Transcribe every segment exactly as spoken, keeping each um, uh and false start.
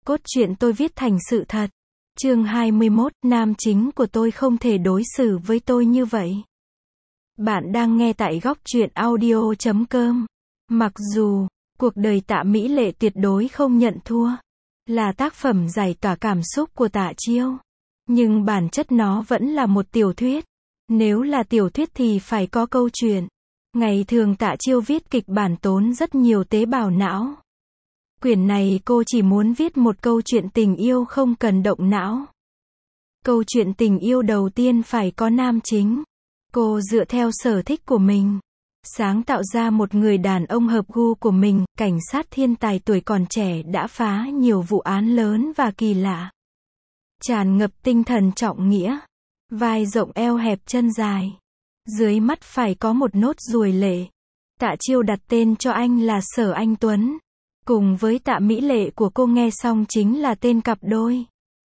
Cốt truyện tôi viết thành sự thật. Chương hai mươi mốt, nam chính của tôi không thể đối xử với tôi như vậy. Bạn đang nghe tại góc truyện audio chấm com. Mặc dù, cuộc đời Tạ Mỹ Lệ tuyệt đối không nhận thua, là tác phẩm giải tỏa cảm xúc của Tạ Chiêu. Nhưng bản chất nó vẫn là một tiểu thuyết. Nếu là tiểu thuyết thì phải có câu chuyện. Ngày thường Tạ Chiêu viết kịch bản tốn rất nhiều tế bào não. Quyển này cô chỉ muốn viết một câu chuyện tình yêu không cần động não. Câu chuyện tình yêu đầu tiên phải có nam chính. Cô dựa theo sở thích của mình, sáng tạo ra một người đàn ông hợp gu của mình, cảnh sát thiên tài tuổi còn trẻ đã phá nhiều vụ án lớn và kỳ lạ. Tràn ngập tinh thần trọng nghĩa, vai rộng eo hẹp chân dài. Dưới mắt phải có một nốt ruồi lệ. Tạ Chiêu đặt tên cho anh là Sở Anh Tuấn. Cùng với Tạ Mỹ Lệ của cô nghe xong chính là tên cặp đôi.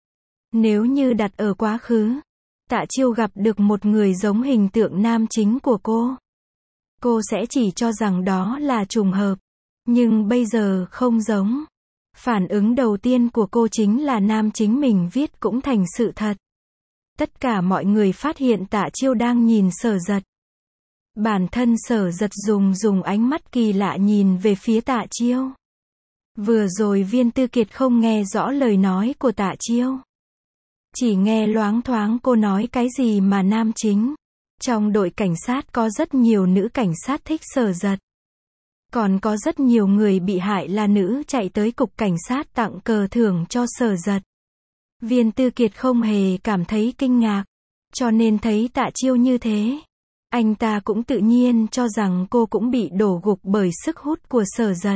Nếu như đặt ở quá khứ, Tạ Chiêu gặp được một người giống hình tượng nam chính của cô, cô sẽ chỉ cho rằng đó là trùng hợp. Nhưng bây giờ không giống. Phản ứng đầu tiên của cô chính là nam chính mình viết cũng thành sự thật. Tất cả mọi người phát hiện Tạ Chiêu đang nhìn Sở Dật. Bản thân Sở Dật dùng dùng ánh mắt kỳ lạ nhìn về phía Tạ Chiêu. Vừa rồi Viên Tư Kiệt không nghe rõ lời nói của Tạ Chiêu. Chỉ nghe loáng thoáng cô nói cái gì mà nam chính. Trong đội cảnh sát có rất nhiều nữ cảnh sát thích Sở Dật. Còn có rất nhiều người bị hại là nữ chạy tới cục cảnh sát tặng cờ thưởng cho Sở Dật. Viên Tư Kiệt không hề cảm thấy kinh ngạc. Cho nên thấy Tạ Chiêu như thế, anh ta cũng tự nhiên cho rằng cô cũng bị đổ gục bởi sức hút của Sở Dật.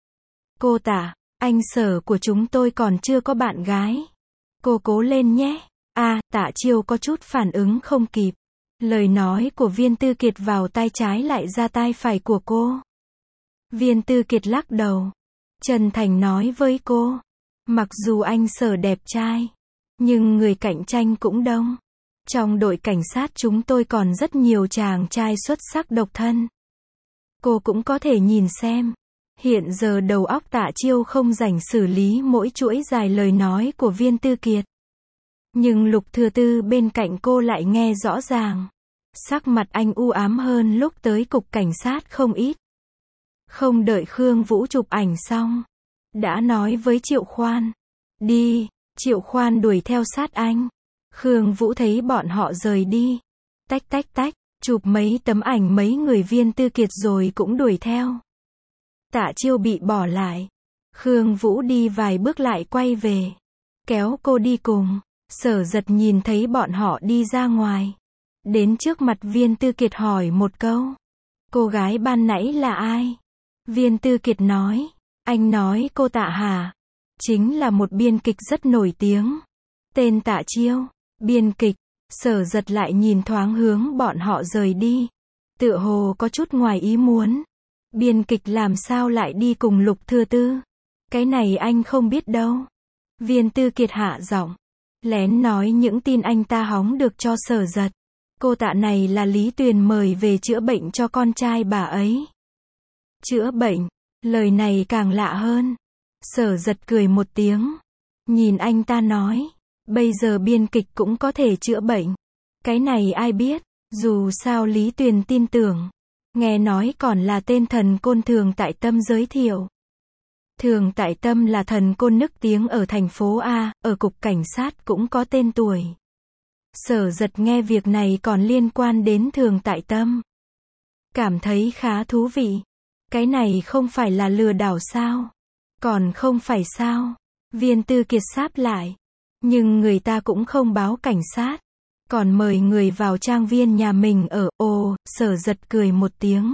Cô Tạ, anh Sở của chúng tôi còn chưa có bạn gái. Cô cố lên nhé. A, à, Tạ Chiêu có chút phản ứng không kịp. Lời nói của Viên Tư Kiệt vào tai trái lại ra tai phải của cô. Viên Tư Kiệt lắc đầu, chân thành nói với cô, mặc dù anh Sở đẹp trai, nhưng người cạnh tranh cũng đông. Trong đội cảnh sát chúng tôi còn rất nhiều chàng trai xuất sắc độc thân. Cô cũng có thể nhìn xem. Hiện giờ đầu óc Tạ Chiêu không rảnh xử lý mỗi chuỗi dài lời nói của Viên Tư Kiệt. Nhưng Lục Thừa Tư bên cạnh cô lại nghe rõ ràng. Sắc mặt anh u ám hơn lúc tới cục cảnh sát không ít. Không đợi Khương Vũ chụp ảnh xong, đã nói với Triệu Khoan, đi. Triệu Khoan đuổi theo sát anh. Khương Vũ thấy bọn họ rời đi, tách tách tách, chụp mấy tấm ảnh mấy người Viên Tư Kiệt rồi cũng đuổi theo. Tạ Chiêu bị bỏ lại. Khương Vũ đi vài bước lại quay về, kéo cô đi cùng. Sở Dật nhìn thấy bọn họ đi ra ngoài, đến trước mặt Viên Tư Kiệt hỏi một câu, cô gái ban nãy là ai? Viên Tư Kiệt nói, anh nói cô Tạ hả? Chính là một biên kịch rất nổi tiếng, tên Tạ Chiêu. Biên kịch. Sở Dật lại nhìn thoáng hướng bọn họ rời đi, tựa hồ có chút ngoài ý muốn. Biên kịch làm sao lại đi cùng Lục Thừa Tư? Cái này anh không biết đâu. Viên Tư Kiệt hạ giọng, lén nói những tin anh ta hóng được cho Sở Dật. Cô Tạ này là Lý Tuyền mời về chữa bệnh cho con trai bà ấy. Chữa bệnh? Lời này càng lạ hơn. Sở Dật cười một tiếng, nhìn anh ta nói, bây giờ biên kịch cũng có thể chữa bệnh. Cái này ai biết, dù sao Lý Tuyền tin tưởng. Nghe nói còn là tên thần côn Thường Tại Tâm giới thiệu. Thường Tại Tâm là thần côn nức tiếng ở thành phố A, ở cục cảnh sát cũng có tên tuổi. Sở Dật nghe việc này còn liên quan đến Thường Tại Tâm, cảm thấy khá thú vị. Cái này không phải là lừa đảo sao? Còn không phải sao? Viên Tư Kiệt sáp lại. Nhưng người ta cũng không báo cảnh sát, còn mời người vào trang viên nhà mình ở. Ồ, Sở Dật cười một tiếng,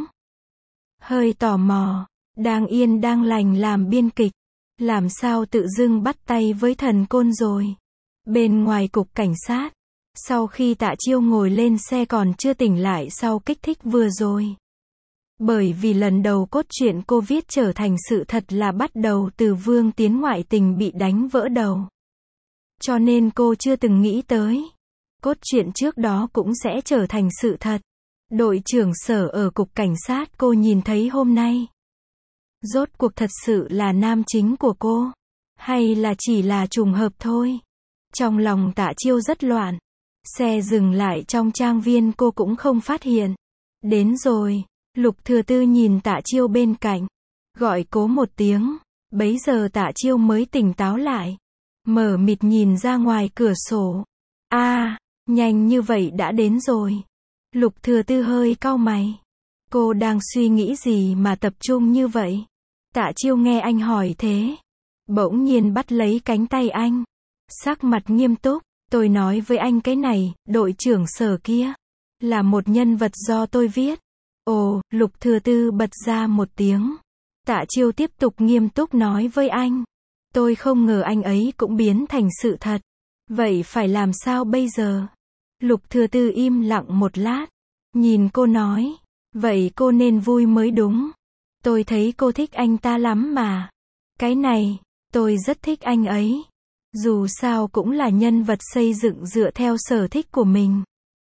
hơi tò mò. Đang yên đang lành làm biên kịch, làm sao tự dưng bắt tay với thần côn rồi? Bên ngoài cục cảnh sát, sau khi Tạ Chiêu ngồi lên xe còn chưa tỉnh lại sau kích thích vừa rồi. Bởi vì lần đầu cốt truyện cô viết trở thành sự thật là bắt đầu từ Vương Tiến ngoại tình bị đánh vỡ đầu. Cho nên cô chưa từng nghĩ tới, cốt truyện trước đó cũng sẽ trở thành sự thật. Đội trưởng Sở ở cục cảnh sát cô nhìn thấy hôm nay, rốt cuộc thật sự là nam chính của cô. Hay là chỉ là trùng hợp thôi? Trong lòng Tạ Chiêu rất loạn. Xe dừng lại trong trang viên cô cũng không phát hiện. Đến rồi, Lục Thừa Tư nhìn Tạ Chiêu bên cạnh. Gọi cố một tiếng. Bấy giờ Tạ Chiêu mới tỉnh táo lại. Mở mịt nhìn ra ngoài cửa sổ. a à, nhanh như vậy đã đến rồi. Lục Thừa Tư hơi cau mày. Cô đang suy nghĩ gì mà tập trung như vậy? Tạ Chiêu nghe anh hỏi thế. Bỗng nhiên bắt lấy cánh tay anh. Sắc mặt nghiêm túc. Tôi nói với anh cái này, đội trưởng Sở kia. Là một nhân vật do tôi viết. Ồ, Lục Thừa Tư bật ra một tiếng. Tạ Chiêu tiếp tục nghiêm túc nói với anh. Tôi không ngờ anh ấy cũng biến thành sự thật. Vậy phải làm sao bây giờ? Lục Thừa Tư im lặng một lát. Nhìn cô nói. Vậy cô nên vui mới đúng. Tôi thấy cô thích anh ta lắm mà. Cái này, tôi rất thích anh ấy. Dù sao cũng là nhân vật xây dựng dựa theo sở thích của mình.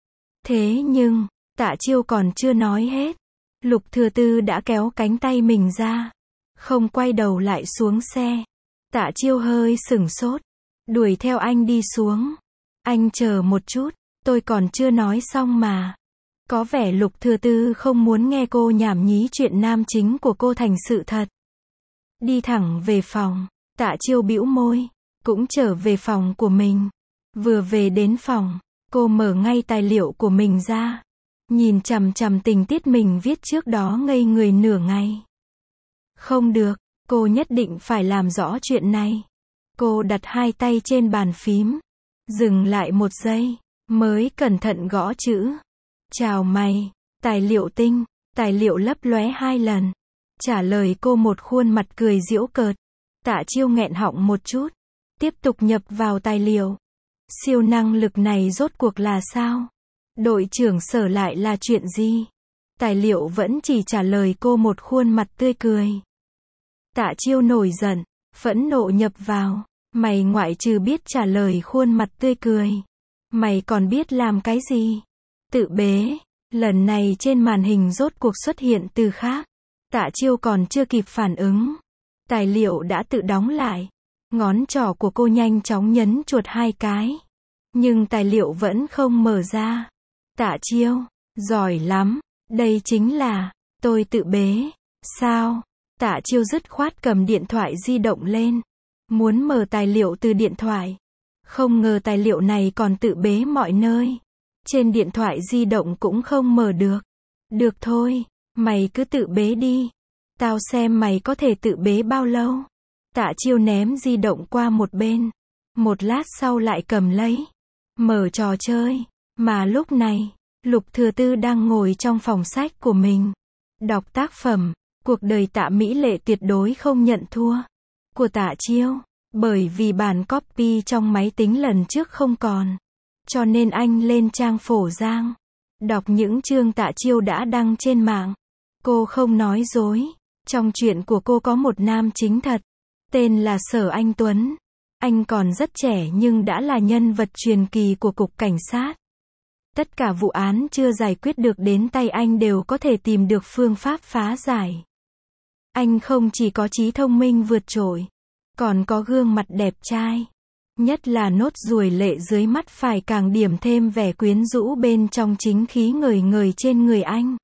Thế nhưng, Tạ Chiêu còn chưa nói hết. Lục Thừa Tư đã kéo cánh tay mình ra. Không quay đầu lại xuống xe. Tạ Chiêu hơi sửng sốt. Đuổi theo anh đi xuống. Anh chờ một chút, tôi còn chưa nói xong mà. Có vẻ Lục Thừa Tư không muốn nghe cô nhảm nhí chuyện nam chính của cô thành sự thật. Đi thẳng về phòng. Tạ Chiêu bĩu môi. Cũng trở về phòng của mình. Vừa về đến phòng, cô mở ngay tài liệu của mình ra. Nhìn chằm chằm tình tiết mình viết trước đó ngây người nửa ngày. Không được, cô nhất định phải làm rõ chuyện này. Cô đặt hai tay trên bàn phím. Dừng lại một giây, mới cẩn thận gõ chữ. Chào mày, tài liệu tinh, tài liệu lấp lóe hai lần. Trả lời cô một khuôn mặt cười giễu cợt. Tạ Chiêu nghẹn họng một chút. Tiếp tục nhập vào tài liệu. Siêu năng lực này rốt cuộc là sao? Đội trưởng Sở lại là chuyện gì? Tài liệu vẫn chỉ trả lời cô một khuôn mặt tươi cười. Tạ Chiêu nổi giận, phẫn nộ nhập vào. Mày ngoại trừ biết trả lời khuôn mặt tươi cười. Mày còn biết làm cái gì? Tự bế. Lần này trên màn hình rốt cuộc xuất hiện từ khác. Tạ Chiêu còn chưa kịp phản ứng. Tài liệu đã tự đóng lại. Ngón trỏ của cô nhanh chóng nhấn chuột hai cái. Nhưng tài liệu vẫn không mở ra. Tạ Chiêu, giỏi lắm. Đây chính là, tôi tự bế. Sao? Tạ Chiêu dứt khoát cầm điện thoại di động lên. Muốn mở tài liệu từ điện thoại. Không ngờ tài liệu này còn tự bế mọi nơi. Trên điện thoại di động cũng không mở được. Được thôi, mày cứ tự bế đi. Tao xem mày có thể tự bế bao lâu. Tạ Chiêu ném di động qua một bên. Một lát sau lại cầm lấy. Mở trò chơi. Mà lúc này, Lục Thừa Tư đang ngồi trong phòng sách của mình. Đọc tác phẩm, Cuộc đời Tạ Mỹ Lệ tuyệt đối không nhận thua. Của Tạ Chiêu. Bởi vì bản copy trong máy tính lần trước không còn. Cho nên anh lên trang phổ giang. Đọc những chương Tạ Chiêu đã đăng trên mạng. Cô không nói dối. Trong chuyện của cô có một nam chính thật. Tên là Sở Anh Tuấn. Anh còn rất trẻ nhưng đã là nhân vật truyền kỳ của cục cảnh sát. Tất cả vụ án chưa giải quyết được đến tay anh đều có thể tìm được phương pháp phá giải. Anh không chỉ có trí thông minh vượt trội, còn có gương mặt đẹp trai. Nhất là nốt ruồi lệ dưới mắt phải càng điểm thêm vẻ quyến rũ bên trong chính khí ngời ngời trên người anh.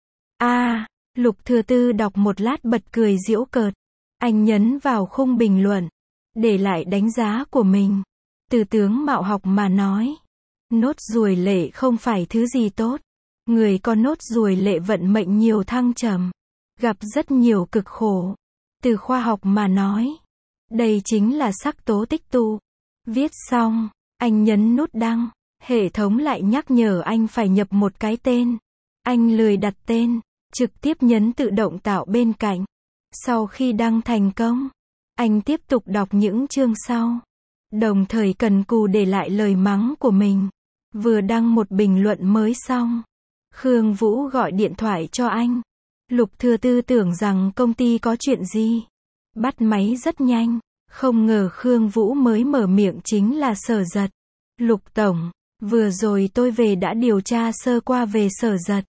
a à, Lục Thừa Tư đọc một lát bật cười giễu cợt. Anh nhấn vào khung bình luận. Để lại đánh giá của mình. Từ tướng mạo học mà nói. Nốt ruồi lệ không phải thứ gì tốt. Người có nốt ruồi lệ vận mệnh nhiều thăng trầm. Gặp rất nhiều cực khổ. Từ khoa học mà nói. Đây chính là sắc tố tích tụ. Viết xong, anh nhấn nút đăng. Hệ thống lại nhắc nhở anh phải nhập một cái tên. Anh lười đặt tên. Trực tiếp nhấn tự động tạo bên cạnh. Sau khi đăng thành công, anh tiếp tục đọc những chương sau. Đồng thời cần cù để lại lời mắng của mình. Vừa đăng một bình luận mới xong. Khương Vũ gọi điện thoại cho anh. Lục Thừa Tư tưởng rằng công ty có chuyện gì. Bắt máy rất nhanh. Không ngờ Khương Vũ mới mở miệng chính là Sở Giật. Lục Tổng, vừa rồi tôi về đã điều tra sơ qua về Sở Giật.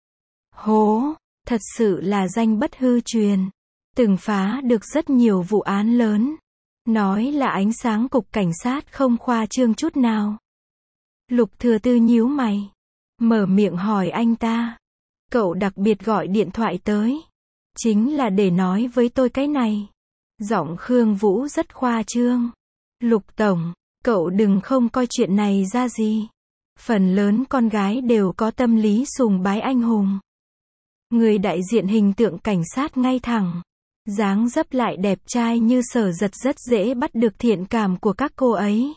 Hố, thật sự là danh bất hư truyền. Từng phá được rất nhiều vụ án lớn. Nói là ánh sáng cục cảnh sát không khoa trương chút nào. Lục Thừa Tư nhíu mày. Mở miệng hỏi anh ta. Cậu đặc biệt gọi điện thoại tới. Chính là để nói với tôi cái này. Giọng Khương Vũ rất khoa trương. Lục Tổng, cậu đừng không coi chuyện này ra gì. Phần lớn con gái đều có tâm lý sùng bái anh hùng. Người đại diện hình tượng cảnh sát ngay thẳng. Dáng dấp lại đẹp trai như Sở Giật rất dễ bắt được thiện cảm của các cô ấy.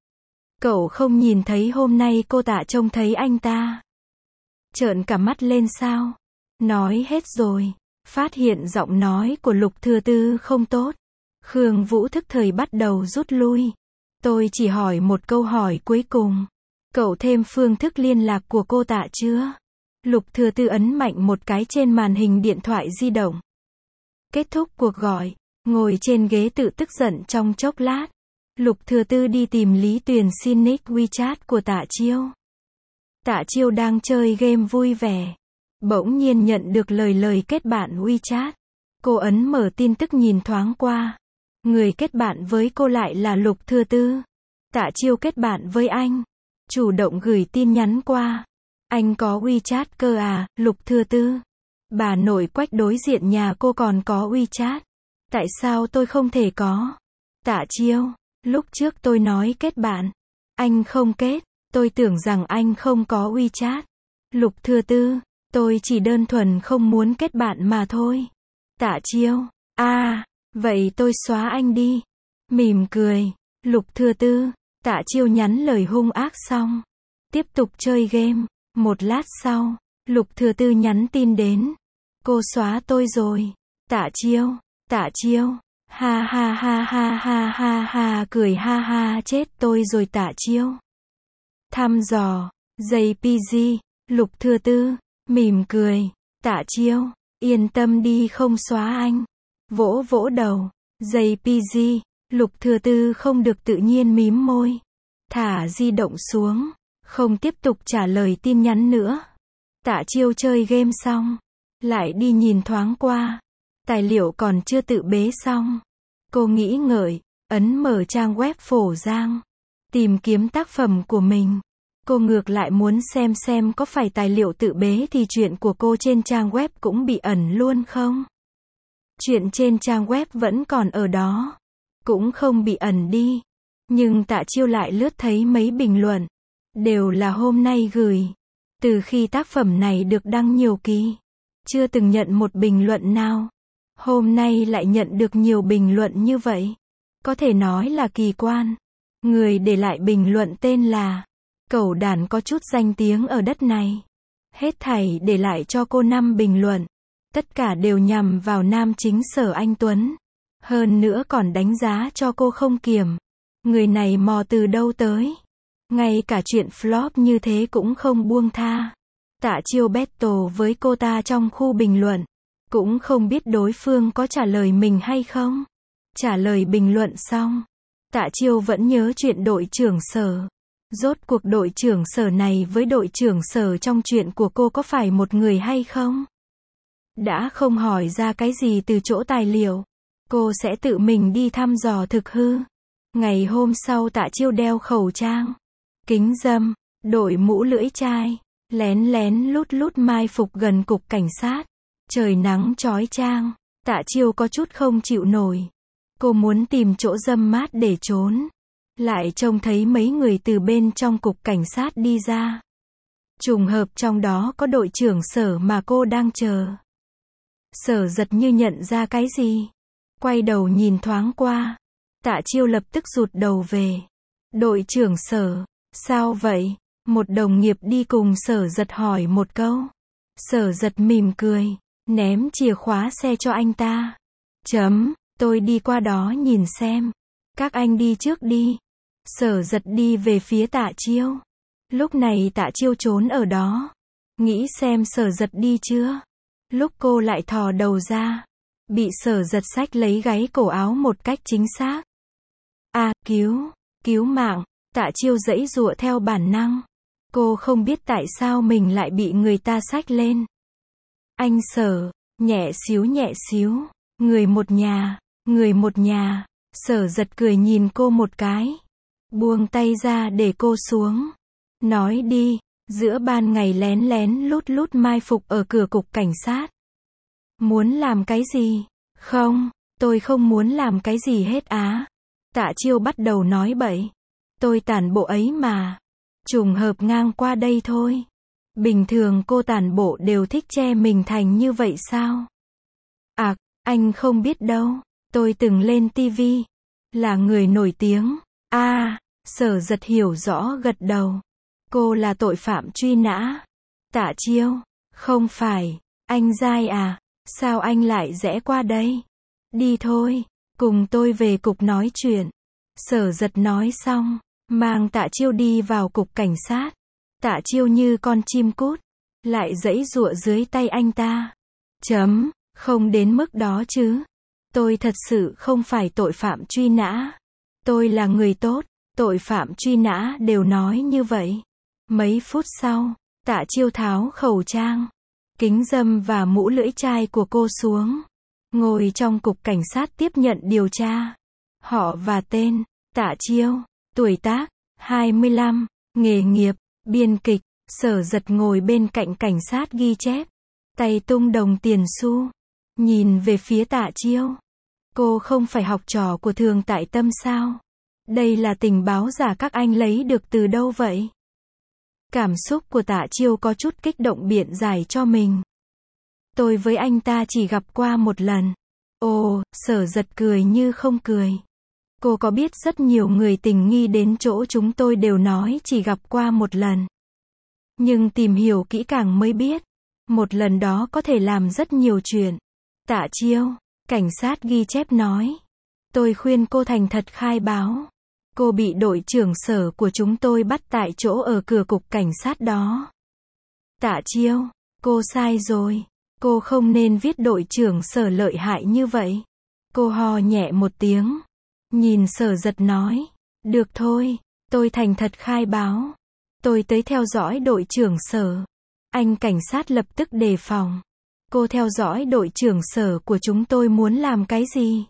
Cậu không nhìn thấy hôm nay cô Tạ trông thấy anh ta. Trợn cả mắt lên sao? Nói hết rồi. Phát hiện giọng nói của Lục Thừa Tư không tốt. Khương Vũ thức thời bắt đầu rút lui. Tôi chỉ hỏi một câu hỏi cuối cùng. Cậu thêm phương thức liên lạc của cô Tạ chưa? Lục Thừa Tư ấn mạnh một cái trên màn hình điện thoại di động. Kết thúc cuộc gọi. Ngồi trên ghế tự tức giận trong chốc lát. Lục Thừa Tư đi tìm Lý Tuyền xin nick WeChat của Tạ Chiêu. Tạ Chiêu đang chơi game vui vẻ. Bỗng nhiên nhận được lời lời kết bạn WeChat. Cô ấn mở tin tức nhìn thoáng qua. Người kết bạn với cô lại là Lục Thừa Tư. Tạ Chiêu kết bạn với anh. Chủ động gửi tin nhắn qua. Anh có WeChat cơ à, Lục Thừa Tư. Bà nội Quách đối diện nhà cô còn có WeChat. Tại sao tôi không thể có? Tạ Chiêu, lúc trước tôi nói kết bạn. Anh không kết, tôi tưởng rằng anh không có WeChat. Lục Thừa Tư, tôi chỉ đơn thuần không muốn kết bạn mà thôi. Tạ Chiêu, à, vậy tôi xóa anh đi. Mỉm cười, Lục Thừa Tư, Tạ Chiêu nhắn lời hung ác xong. Tiếp tục chơi game. Một lát sau, Lục Thừa Tư nhắn tin đến. Cô xóa tôi rồi. Tạ Chiêu, Tạ Chiêu, ha ha ha ha ha ha ha, cười ha ha, chết tôi rồi Tạ Chiêu. Thăm dò, jay pê giê, Lục Thừa Tư, mỉm cười, Tạ Chiêu, yên tâm đi không xóa anh. Vỗ vỗ đầu, jay pê giê, Lục Thừa Tư không được tự nhiên mím môi. Thả di động xuống, không tiếp tục trả lời tin nhắn nữa. Tạ Chiêu chơi game xong, lại đi nhìn thoáng qua. Tài liệu còn chưa tự bế xong. Cô nghĩ ngợi, ấn mở trang web Phổ Giang. Tìm kiếm tác phẩm của mình. Cô ngược lại muốn xem xem có phải tài liệu tự bế thì chuyện của cô trên trang web cũng bị ẩn luôn không? Chuyện trên trang web vẫn còn ở đó. Cũng không bị ẩn đi. Nhưng Tạ Chiêu lại lướt thấy mấy bình luận. Đều là hôm nay gửi. Từ khi tác phẩm này được đăng nhiều kỳ. Chưa từng nhận một bình luận nào. Hôm nay lại nhận được nhiều bình luận như vậy. Có thể nói là kỳ quan. Người để lại bình luận tên là Cẩu Đản có chút danh tiếng ở đất này. Hết thảy để lại cho cô năm bình luận. Tất cả đều nhằm vào nam chính Sở Anh Tuấn. Hơn nữa còn đánh giá cho cô không kiểm. Người này mò từ đâu tới. Ngay cả chuyện flop như thế cũng không buông tha. Tạ Chiêu battle với cô ta trong khu bình luận. Cũng không biết đối phương có trả lời mình hay không. Trả lời bình luận xong. Tạ Chiêu vẫn nhớ chuyện đội trưởng Sở. Rốt cuộc đội trưởng Sở này với đội trưởng Sở trong chuyện của cô có phải một người hay không? Đã không hỏi ra cái gì từ chỗ tài liệu. Cô sẽ tự mình đi thăm dò thực hư. Ngày hôm sau Tạ Chiêu đeo khẩu trang. Kính râm. Đội mũ lưỡi chai. Lén lén lút lút mai phục gần cục cảnh sát. Trời nắng chói chang. Tạ Chiêu có chút không chịu nổi. Cô muốn tìm chỗ râm mát để trốn. Lại trông thấy mấy người từ bên trong cục cảnh sát đi ra. Trùng hợp trong đó có đội trưởng Sở mà cô đang chờ. Sở Giật như nhận ra cái gì. Quay đầu nhìn thoáng qua. Tạ Chiêu lập tức rụt đầu về. Đội trưởng Sở, sao vậy? Một đồng nghiệp đi cùng Sở Giật hỏi một câu. Sở Giật mỉm cười, ném chìa khóa xe cho anh ta. Chấm, tôi đi qua đó nhìn xem. Các anh đi trước đi. Sở Giật đi về phía Tạ Chiêu. Lúc này Tạ Chiêu trốn ở đó. Nghĩ xem Sở Giật đi chưa. Lúc cô lại thò đầu ra. Bị Sở Giật xách lấy gáy cổ áo một cách chính xác. À, cứu, cứu mạng. Tạ Chiêu giãy giụa theo bản năng. Cô không biết tại sao mình lại bị người ta xách lên. Anh Sở, nhẹ xíu nhẹ xíu. Người một nhà, người một nhà. Sở Giật cười nhìn cô một cái. Buông tay ra để cô xuống. Nói đi, giữa ban ngày lén lén lút lút mai phục ở cửa cục cảnh sát. Muốn làm cái gì? Không, tôi không muốn làm cái gì hết á. Tạ Chiêu bắt đầu nói bậy. Tôi tản bộ ấy mà. Trùng hợp ngang qua đây thôi. Bình thường cô tản bộ đều thích che mình thành như vậy sao? À, anh không biết đâu. Tôi từng lên ti vi. Là người nổi tiếng. À, Sở Giật hiểu rõ gật đầu. Cô là tội phạm truy nã. Tạ Chiêu, không phải. Anh dai à? Sao anh lại rẽ qua đây? Đi thôi, cùng tôi về cục nói chuyện. Sở Giật nói xong, mang Tạ Chiêu đi vào cục cảnh sát. Tạ Chiêu như con chim cút, lại giãy giụa dưới tay anh ta. Chấm, không đến mức đó chứ. Tôi thật sự không phải tội phạm truy nã. Tôi là người tốt, tội phạm truy nã đều nói như vậy. Mấy phút sau, Tạ Chiêu tháo khẩu trang, kính râm và mũ lưỡi chai của cô xuống. Ngồi trong cục cảnh sát tiếp nhận điều tra. Họ và tên, Tạ Chiêu, tuổi tác, hai mươi lăm, nghề nghiệp, biên kịch. Sở Giật ngồi bên cạnh cảnh sát ghi chép. Tay tung đồng tiền xu. Nhìn về phía Tạ Chiêu. Cô không phải học trò của Thường Tại Tâm sao? Đây là tình báo giả các anh lấy được từ đâu vậy? Cảm xúc của Tạ Chiêu có chút kích động biện giải cho mình. Tôi với anh ta chỉ gặp qua một lần. Ồ, Sở Giật cười như không cười. Cô có biết rất nhiều người tình nghi đến chỗ chúng tôi đều nói chỉ gặp qua một lần. Nhưng tìm hiểu kỹ càng mới biết. Một lần đó có thể làm rất nhiều chuyện. Tạ Chiêu, cảnh sát ghi chép nói. Tôi khuyên cô thành thật khai báo. Cô bị đội trưởng Sở của chúng tôi bắt tại chỗ ở cửa cục cảnh sát đó. Tạ Chiêu, cô sai rồi. Cô không nên viết đội trưởng Sở lợi hại như vậy. Cô ho nhẹ một tiếng. Nhìn Sở Giật nói. Được thôi, tôi thành thật khai báo. Tôi tới theo dõi đội trưởng Sở. Anh cảnh sát lập tức đề phòng. Cô theo dõi đội trưởng Sở của chúng tôi muốn làm cái gì?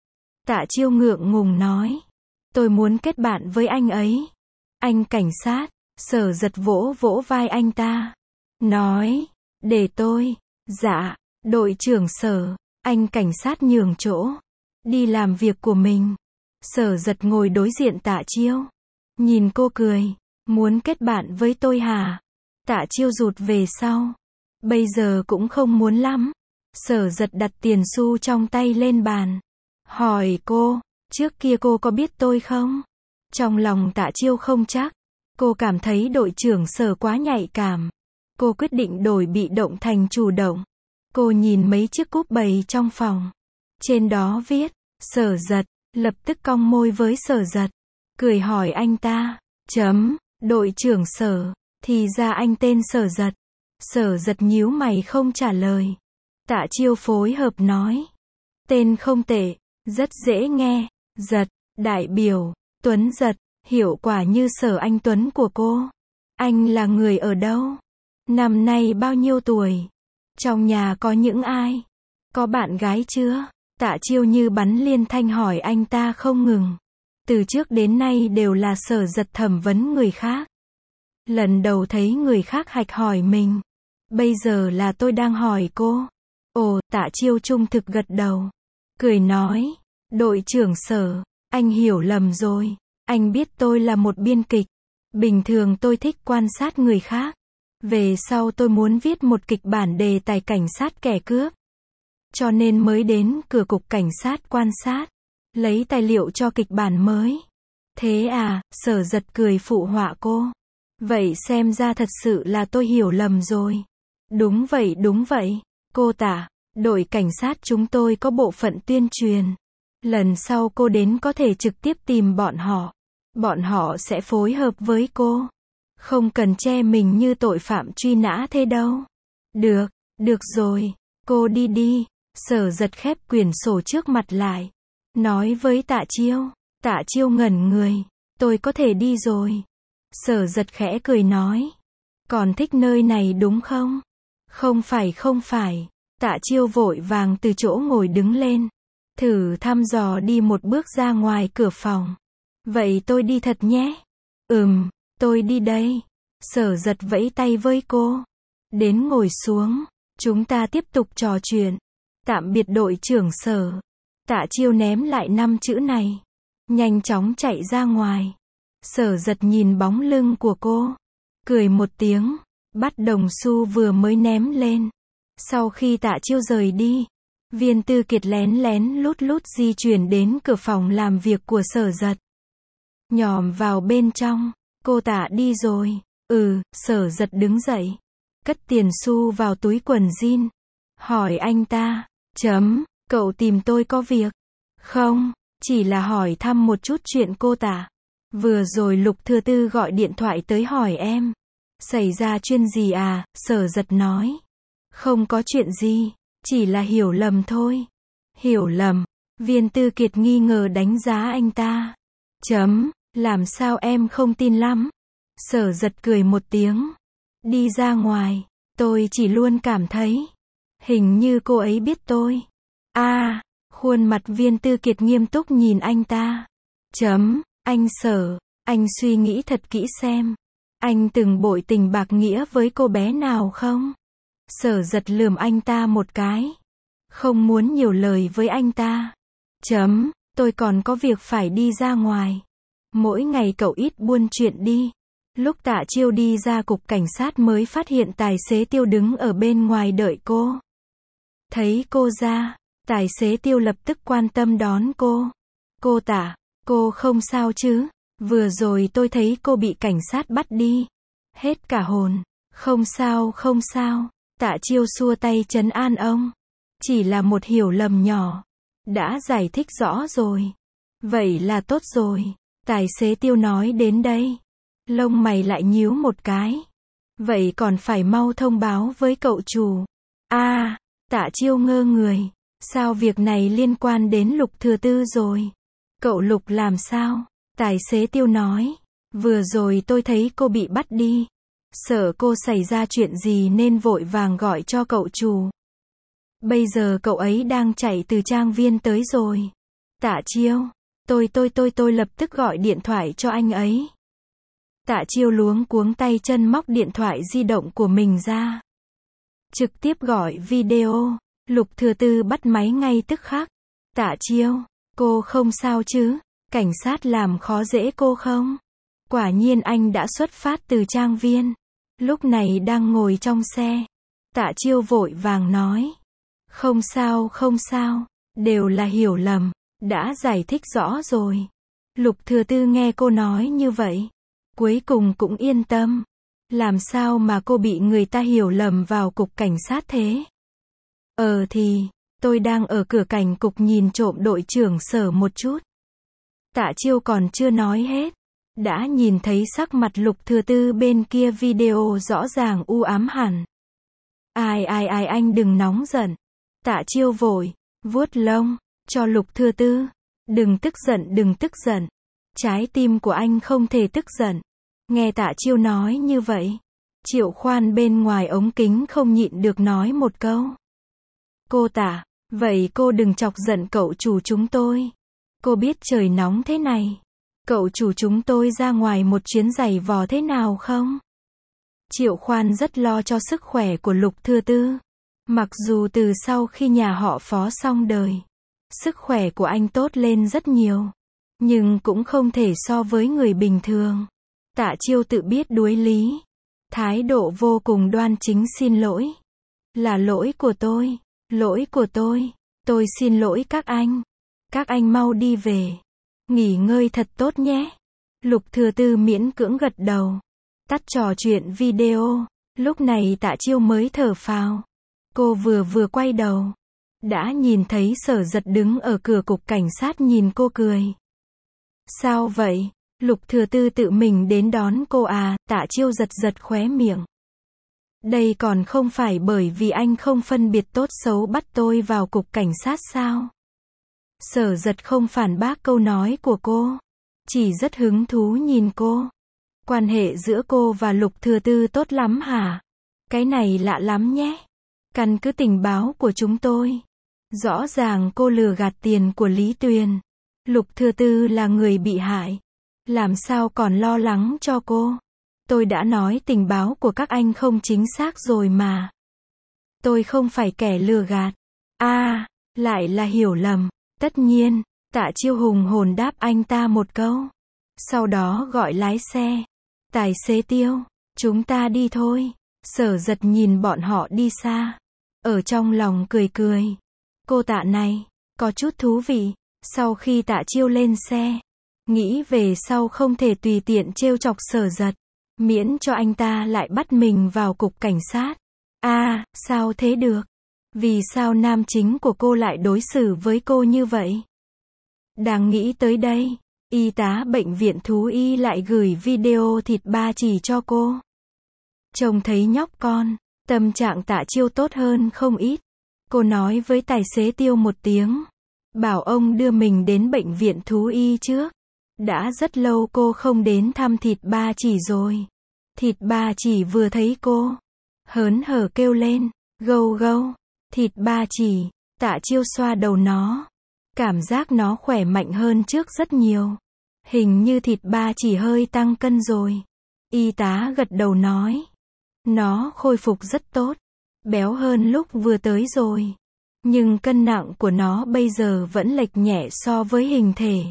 Tạ Chiêu ngượng ngùng nói. Tôi muốn kết bạn với anh ấy. Anh cảnh sát. Sở Giật vỗ vỗ vai anh ta. Nói. Để tôi. Dạ. Đội trưởng Sở. Anh cảnh sát nhường chỗ. Đi làm việc của mình. Sở Giật ngồi đối diện Tạ Chiêu. Nhìn cô cười. Muốn kết bạn với tôi hả? Tạ Chiêu rụt về sau. Bây giờ cũng không muốn lắm. Sở Giật đặt tiền xu trong tay lên bàn. Hỏi cô. Trước kia cô có biết tôi không? Trong lòng Tạ Chiêu không chắc. Cô cảm thấy đội trưởng Sở quá nhạy cảm. Cô quyết định đổi bị động thành chủ động. Cô nhìn mấy chiếc cúp bày trong phòng. Trên đó viết, Sở Giật, lập tức cong môi với Sở Giật. Cười hỏi anh ta, chấm, đội trưởng Sở, thì ra anh tên Sở Giật. Sở Giật nhíu mày không trả lời. Tạ Chiêu phối hợp nói. Tên không tệ, rất dễ nghe, Giật, đại biểu, Tuấn Giật, hiệu quả như Sở Anh Tuấn của cô. Anh là người ở đâu? Năm nay bao nhiêu tuổi? Trong nhà có những ai? Có bạn gái chưa? Tạ Chiêu như bắn liên thanh hỏi anh ta không ngừng. Từ trước đến nay đều là Sở Giật thẩm vấn người khác. Lần đầu thấy người khác hạch hỏi mình. Bây giờ là tôi đang hỏi cô. Ồ, Tạ Chiêu trung thực gật đầu. Cười nói, đội trưởng Sở, anh hiểu lầm rồi. Anh biết tôi là một biên kịch. Bình thường tôi thích quan sát người khác. Về sau tôi muốn viết một kịch bản đề tài cảnh sát kẻ cướp. Cho nên mới đến cửa cục cảnh sát quan sát. Lấy tài liệu cho kịch bản mới. Thế à, Sở Giật cười phụ họa cô. Vậy xem ra thật sự là tôi hiểu lầm rồi. Đúng vậy đúng vậy. Cô Tạ, đội cảnh sát chúng tôi có bộ phận tuyên truyền. Lần sau cô đến có thể trực tiếp tìm bọn họ. Bọn họ sẽ phối hợp với cô. Không cần che mình như tội phạm truy nã thế đâu. Được, được rồi. Cô đi đi. Sở Giật khép quyển sổ trước mặt lại. Nói với Tạ Chiêu. Tạ Chiêu ngẩn người. Tôi có thể đi rồi. Sở Giật khẽ cười nói. Còn thích nơi này đúng không? Không phải không phải. Tạ Chiêu vội vàng từ chỗ ngồi đứng lên. thử thăm dò đi một bước ra ngoài cửa phòng. Vậy tôi đi thật nhé. Ừm, tôi đi đây. Sở Giật vẫy tay với cô. Đến ngồi xuống. Chúng ta tiếp tục trò chuyện. Tạm biệt đội trưởng Sở. Tạ Chiêu ném lại năm chữ này. Nhanh chóng chạy ra ngoài. Sở Giật nhìn bóng lưng của cô. Cười một tiếng. Bắt đồng xu vừa mới ném lên. Sau khi Tạ Chiêu rời đi, Viên Tư Kiệt lén lén lút lút di chuyển đến cửa phòng làm việc của Sở Giật. Nhòm vào bên trong. Cô Tạ đi rồi. Ừ, Sở Giật đứng dậy. Cất tiền xu vào túi quần jean. Hỏi anh ta. Chấm, cậu tìm tôi có việc? Không, chỉ là hỏi thăm một chút chuyện cô Tạ. Vừa rồi Lục Thừa Tư gọi điện thoại tới hỏi em. Xảy ra chuyện gì à? Sở Giật nói. Không có chuyện gì, chỉ là hiểu lầm thôi. Hiểu lầm? Viên Tư Kiệt nghi ngờ đánh giá anh ta. Chấm, làm sao em không tin lắm? Sở Giật cười một tiếng. Đi ra ngoài, tôi chỉ luôn cảm thấy, hình như cô ấy biết tôi. A, à, khuôn mặt Viên Tư Kiệt nghiêm túc nhìn anh ta. Chấm, anh Sở, anh suy nghĩ thật kỹ xem. Anh từng bội tình bạc nghĩa với cô bé nào không? Sở Giật lườm anh ta một cái. Không muốn nhiều lời với anh ta. Chấm, tôi còn có việc phải đi ra ngoài. Mỗi ngày cậu ít buôn chuyện đi. Lúc Tạ Chiêu đi ra cục cảnh sát mới phát hiện tài xế Tiêu đứng ở bên ngoài đợi cô. Thấy cô ra, tài xế Tiêu lập tức quan tâm đón cô. Cô Tạ, cô không sao chứ? Vừa rồi tôi thấy cô bị cảnh sát bắt đi. Hết cả hồn. Không sao, không sao. Tạ Chiêu xua tay trấn an ông. Chỉ là một hiểu lầm nhỏ. Đã giải thích rõ rồi. Vậy là tốt rồi. Tài xế Tiêu nói đến đây. Lông mày lại nhíu một cái. Vậy còn phải mau thông báo với cậu chủ. A, à, Tạ Chiêu ngơ người. Sao việc này liên quan đến Lục Thừa Tư rồi? Cậu Lục làm sao? Tài xế Tiêu nói. Vừa rồi tôi thấy cô bị bắt đi. Sợ cô xảy ra chuyện gì nên vội vàng gọi cho cậu chủ. Bây giờ cậu ấy đang chạy từ trang viên tới rồi. Tạ Chiêu. Tôi tôi tôi tôi lập tức gọi điện thoại cho anh ấy. Tạ Chiêu luống cuống tay chân móc điện thoại di động của mình ra. Trực tiếp gọi video. Lục Thừa Tư bắt máy ngay tức khắc. Tạ Chiêu. Cô không sao chứ? Cảnh sát làm khó dễ cô không? Quả nhiên anh đã xuất phát từ trang viên. Lúc này đang ngồi trong xe. Tạ Chiêu vội vàng nói. Không sao, không sao. Đều là hiểu lầm. Đã giải thích rõ rồi. Lục Thừa Tư nghe cô nói như vậy. Cuối cùng cũng yên tâm. Làm sao mà cô bị người ta hiểu lầm vào cục cảnh sát thế? Ờ thì, tôi đang ở cửa cảnh cục nhìn trộm đội trưởng Sở một chút. Tạ Chiêu còn chưa nói hết. Đã nhìn thấy sắc mặt Lục Thừa Tư bên kia video rõ ràng u ám hẳn. Ai ai ai anh đừng nóng giận. Tạ Chiêu vội, vuốt lông, cho Lục Thừa Tư. Đừng tức giận, đừng tức giận. Trái tim của anh không thể tức giận. Nghe Tạ Chiêu nói như vậy. Triệu Khoan bên ngoài ống kính không nhịn được nói một câu. Cô Tạ, vậy cô đừng chọc giận cậu chủ chúng tôi. Cô biết trời nóng thế này. Cậu chủ chúng tôi ra ngoài một chuyến giày vò thế nào không? Triệu Khoan rất lo cho sức khỏe của Lục Thừa Tư. Mặc dù từ sau khi nhà họ Phó xong đời, sức khỏe của anh tốt lên rất nhiều. Nhưng cũng không thể so với người bình thường. Tạ Chiêu tự biết đuối lý. Thái độ vô cùng đoan chính xin lỗi. Là lỗi của tôi. Lỗi của tôi. Tôi xin lỗi các anh. Các anh mau đi về. Nghỉ ngơi thật tốt nhé. Lục Thừa Tư miễn cưỡng gật đầu. Tắt trò chuyện video. Lúc này Tạ Chiêu mới thở phào. Cô vừa vừa quay đầu. Đã nhìn thấy Sở Giật đứng ở cửa cục cảnh sát nhìn cô cười. Sao vậy? Lục Thừa Tư tự mình đến đón cô à? Tạ Chiêu giật giật khóe miệng. Đây còn không phải bởi vì anh không phân biệt tốt xấu bắt tôi vào cục cảnh sát sao? Sở Giật không phản bác câu nói của cô. Chỉ rất hứng thú nhìn cô. Quan hệ giữa cô và Lục Thừa Tư tốt lắm hả? Cái này lạ lắm nhé. Căn cứ tình báo của chúng tôi. Rõ ràng cô lừa gạt tiền của Lý Tuyền. Lục Thừa Tư là người bị hại. Làm sao còn lo lắng cho cô? Tôi đã nói tình báo của các anh không chính xác rồi mà. Tôi không phải kẻ lừa gạt. A, à, lại là hiểu lầm. Tất nhiên, Tạ Chiêu hùng hồn đáp anh ta một câu. Sau đó gọi lái xe. Tài xế Tiêu, chúng ta đi thôi. Sở Giật nhìn bọn họ đi xa. Ở trong lòng cười cười. Cô Tạ này, có chút thú vị. Sau khi Tạ Chiêu lên xe, nghĩ về sau không thể tùy tiện trêu chọc Sở Giật. Miễn cho anh ta lại bắt mình vào cục cảnh sát. A, à, sao thế được? Vì sao nam chính của cô lại đối xử với cô như vậy? Đang nghĩ tới đây, y tá bệnh viện thú y lại gửi video thịt ba chỉ cho cô. Trông thấy nhóc con, tâm trạng Tạ Chiêu tốt hơn không ít. Cô nói với tài xế Tiêu một tiếng, bảo ông đưa mình đến bệnh viện thú y trước. Đã rất lâu cô không đến thăm thịt ba chỉ rồi. Thịt ba chỉ vừa thấy cô, hớn hở kêu lên, gâu gâu. Thịt ba chỉ, Tạ Chiêu xoa đầu nó. Cảm giác nó khỏe mạnh hơn trước rất nhiều. Hình như thịt ba chỉ hơi tăng cân rồi. Y tá gật đầu nói. Nó khôi phục rất tốt. Béo hơn lúc vừa tới rồi. Nhưng cân nặng của nó bây giờ vẫn lệch nhẹ so với hình thể.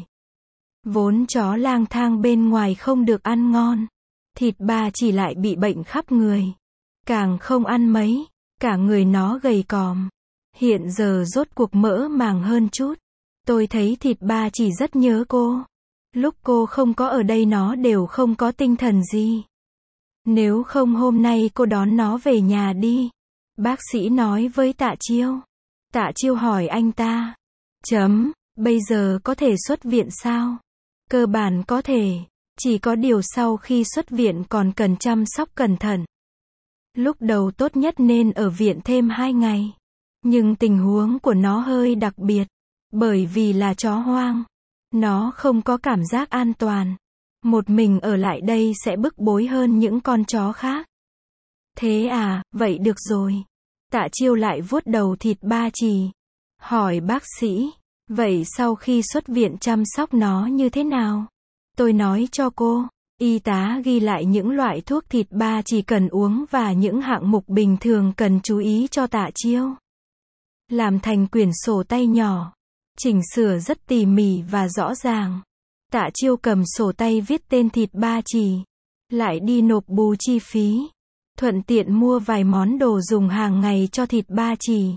Vốn chó lang thang bên ngoài không được ăn ngon. Thịt ba chỉ lại bị bệnh khắp người. Càng không ăn mấy. Cả người nó gầy còm. Hiện giờ rốt cuộc mỡ màng hơn chút. Tôi thấy thịt ba chỉ rất nhớ cô. Lúc cô không có ở đây nó đều không có tinh thần gì. Nếu không hôm nay cô đón nó về nhà đi. Bác sĩ nói với Tạ Chiêu. Tạ Chiêu hỏi anh ta. Chấm, bây giờ có thể xuất viện sao? Cơ bản có thể. Chỉ có điều sau khi xuất viện còn cần chăm sóc cẩn thận. Lúc đầu tốt nhất nên ở viện thêm hai ngày. Nhưng tình huống của nó hơi đặc biệt. Bởi vì là chó hoang. Nó không có cảm giác an toàn. Một mình ở lại đây sẽ bức bối hơn những con chó khác. Thế à, vậy được rồi. Tạ Chiêu lại vuốt đầu thịt ba chỉ. Hỏi bác sĩ, vậy sau khi xuất viện chăm sóc nó như thế nào? Tôi nói cho cô. Y tá ghi lại những loại thuốc thịt ba chỉ cần uống và những hạng mục bình thường cần chú ý cho Tạ Chiêu. Làm thành quyển sổ tay nhỏ. Chỉnh sửa rất tỉ mỉ và rõ ràng. Tạ Chiêu cầm sổ tay viết tên thịt ba chỉ. Lại đi nộp bù chi phí. Thuận tiện mua vài món đồ dùng hàng ngày cho thịt ba chỉ.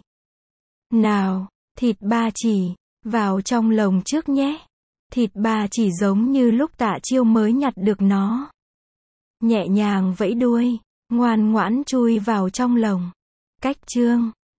Nào, thịt ba chỉ, vào trong lồng trước nhé. Thịt ba chỉ giống như lúc Tạ Chiêu mới nhặt được nó. Nhẹ nhàng vẫy đuôi, ngoan ngoãn chui vào trong lồng. Cách chương